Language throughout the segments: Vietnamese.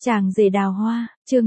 Chàng rể đào hoa, chương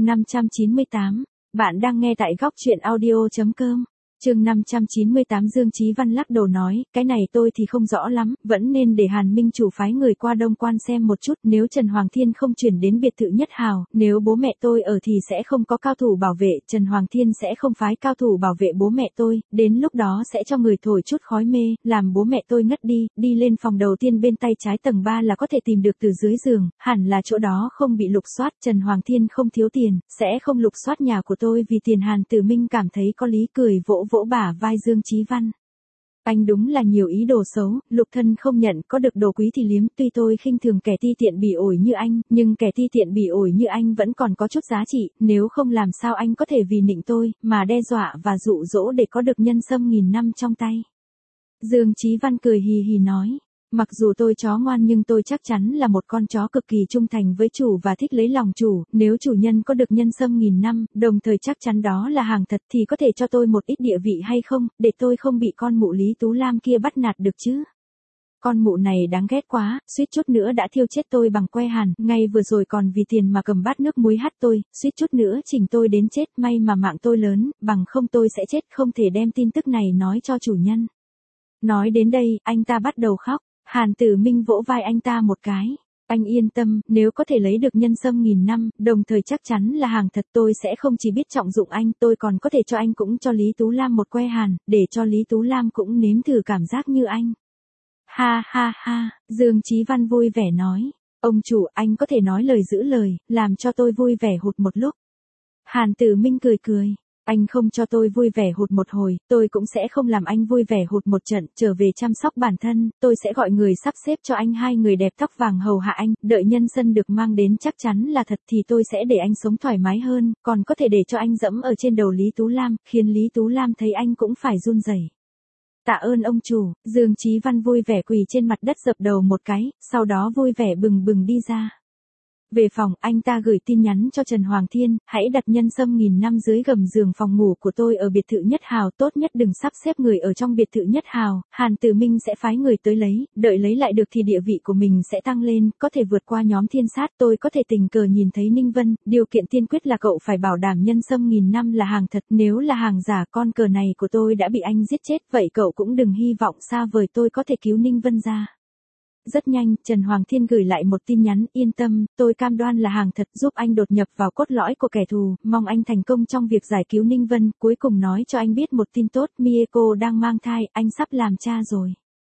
598. Bạn đang nghe tại góc truyện audio.com. Chương 598. Dương Chí Văn lắc đầu nói, cái này tôi thì không rõ lắm, vẫn nên để Hàn Minh chủ phái người qua Đông Quan xem một chút, nếu Trần Hoàng Thiên không chuyển đến biệt thự Nhất Hào, nếu bố mẹ tôi ở thì sẽ không có cao thủ bảo vệ, Trần Hoàng Thiên sẽ không phái cao thủ bảo vệ bố mẹ tôi, đến lúc đó sẽ cho người thổi chút khói mê, làm bố mẹ tôi ngất đi lên phòng đầu tiên bên tay trái tầng 3 là có thể tìm được từ dưới giường, hẳn là chỗ đó không bị lục soát, Trần Hoàng Thiên không thiếu tiền, sẽ không lục soát nhà của tôi vì tiền. Hàn Tử Minh cảm thấy có lý, cười vỗ bả vai Dương Chí Văn. Anh đúng là nhiều ý đồ xấu, lục thân không nhận, có được đồ quý thì liếm, tuy tôi khinh thường kẻ ti tiện bỉ ổi như anh, nhưng kẻ ti tiện bỉ ổi như anh vẫn còn có chút giá trị, nếu không làm sao anh có thể vì nịnh tôi, mà đe dọa và dụ dỗ để có được nhân sâm 1000 năm trong tay. Dương Chí Văn cười hì hì nói. Mặc dù tôi chó ngoan nhưng tôi chắc chắn là một con chó cực kỳ trung thành với chủ và thích lấy lòng chủ, nếu chủ nhân có được nhân sâm 1000 năm, đồng thời chắc chắn đó là hàng thật thì có thể cho tôi một ít địa vị hay không, để tôi không bị con mụ Lý Tú Lam kia bắt nạt được chứ. Con mụ này đáng ghét quá, suýt chút nữa đã thiêu chết tôi bằng que hàn, ngay vừa rồi còn vì tiền mà cầm bát nước muối hắt tôi, suýt chút nữa chỉnh tôi đến chết, may mà mạng tôi lớn, bằng không tôi sẽ chết, không thể đem tin tức này nói cho chủ nhân. Nói đến đây, anh ta bắt đầu khóc. Hàn Tử Minh vỗ vai anh ta một cái. Anh yên tâm, nếu có thể lấy được nhân sâm 1000 năm, đồng thời chắc chắn là hàng thật, tôi sẽ không chỉ biết trọng dụng anh, tôi còn có thể cho anh cũng cho Lý Tú Lam một que hàn, để cho Lý Tú Lam cũng nếm thử cảm giác như anh. Ha ha ha, Dương Chí Văn vui vẻ nói. Ông chủ, anh có thể nói lời giữ lời, làm cho tôi vui vẻ hụt một lúc. Hàn Tử Minh cười cười. Anh không cho tôi vui vẻ hụt một hồi, tôi cũng sẽ không làm anh vui vẻ hụt một trận, trở về chăm sóc bản thân, tôi sẽ gọi người sắp xếp cho anh 2 người đẹp tóc vàng hầu hạ anh, đợi nhân sâm được mang đến chắc chắn là thật thì tôi sẽ để anh sống thoải mái hơn, còn có thể để cho anh dẫm ở trên đầu Lý Tú Lam, khiến Lý Tú Lam thấy anh cũng phải run rẩy. Tạ ơn ông chủ, Dương Chí Văn vui vẻ quỳ trên mặt đất dập đầu một cái, sau đó vui vẻ bừng bừng đi ra. Về phòng, anh ta gửi tin nhắn cho Trần Hoàng Thiên, hãy đặt nhân sâm 1000 năm dưới gầm giường phòng ngủ của tôi ở biệt thự Nhất Hào, tốt nhất đừng sắp xếp người ở trong biệt thự Nhất Hào, Hàn Tử Minh sẽ phái người tới lấy, đợi lấy lại được thì địa vị của mình sẽ tăng lên, có thể vượt qua nhóm thiên sát, tôi có thể tình cờ nhìn thấy Ninh Vân, điều kiện tiên quyết là cậu phải bảo đảm nhân sâm 1000 năm là hàng thật, nếu là hàng giả con cờ này của tôi đã bị anh giết chết, vậy cậu cũng đừng hy vọng xa vời tôi có thể cứu Ninh Vân ra. Rất nhanh, Trần Hoàng Thiên gửi lại một tin nhắn, yên tâm, tôi cam đoan là hàng thật, giúp anh đột nhập vào cốt lõi của kẻ thù, mong anh thành công trong việc giải cứu Ninh Vân, cuối cùng nói cho anh biết một tin tốt, Mieko đang mang thai, anh sắp làm cha rồi.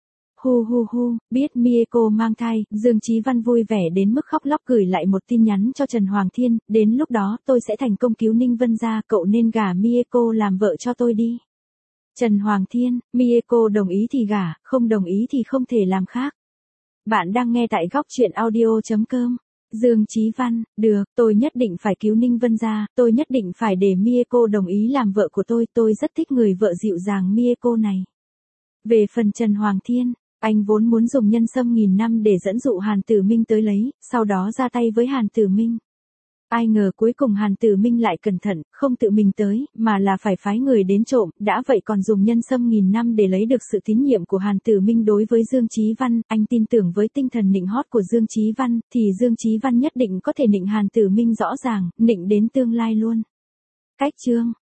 Hu, biết Mieko mang thai, Dương Chí Văn vui vẻ đến mức khóc lóc gửi lại một tin nhắn cho Trần Hoàng Thiên, đến lúc đó tôi sẽ thành công cứu Ninh Vân ra, cậu nên gả Mieko làm vợ cho tôi đi. Trần Hoàng Thiên, Mieko đồng ý thì gả, không đồng ý thì không thể làm khác. Bạn đang nghe tại góc truyện audio.com. Dương Chí Văn, được, tôi nhất định phải cứu Ninh Vân ra, tôi nhất định phải để Mieko đồng ý làm vợ của tôi rất thích người vợ dịu dàng Mieko này. Về phần Trần Hoàng Thiên, anh vốn muốn dùng nhân sâm 1000 năm để dẫn dụ Hàn Tử Minh tới lấy, sau đó ra tay với Hàn Tử Minh. Ai ngờ cuối cùng Hàn Tử Minh lại cẩn thận, không tự mình tới, mà là phải phái người đến trộm, đã vậy còn dùng nhân sâm 1000 năm để lấy được sự tín nhiệm của Hàn Tử Minh đối với Dương Chí Văn, anh tin tưởng với tinh thần nịnh hót của Dương Chí Văn, thì Dương Chí Văn nhất định có thể nịnh Hàn Tử Minh rõ ràng, nịnh đến tương lai luôn. Cách chương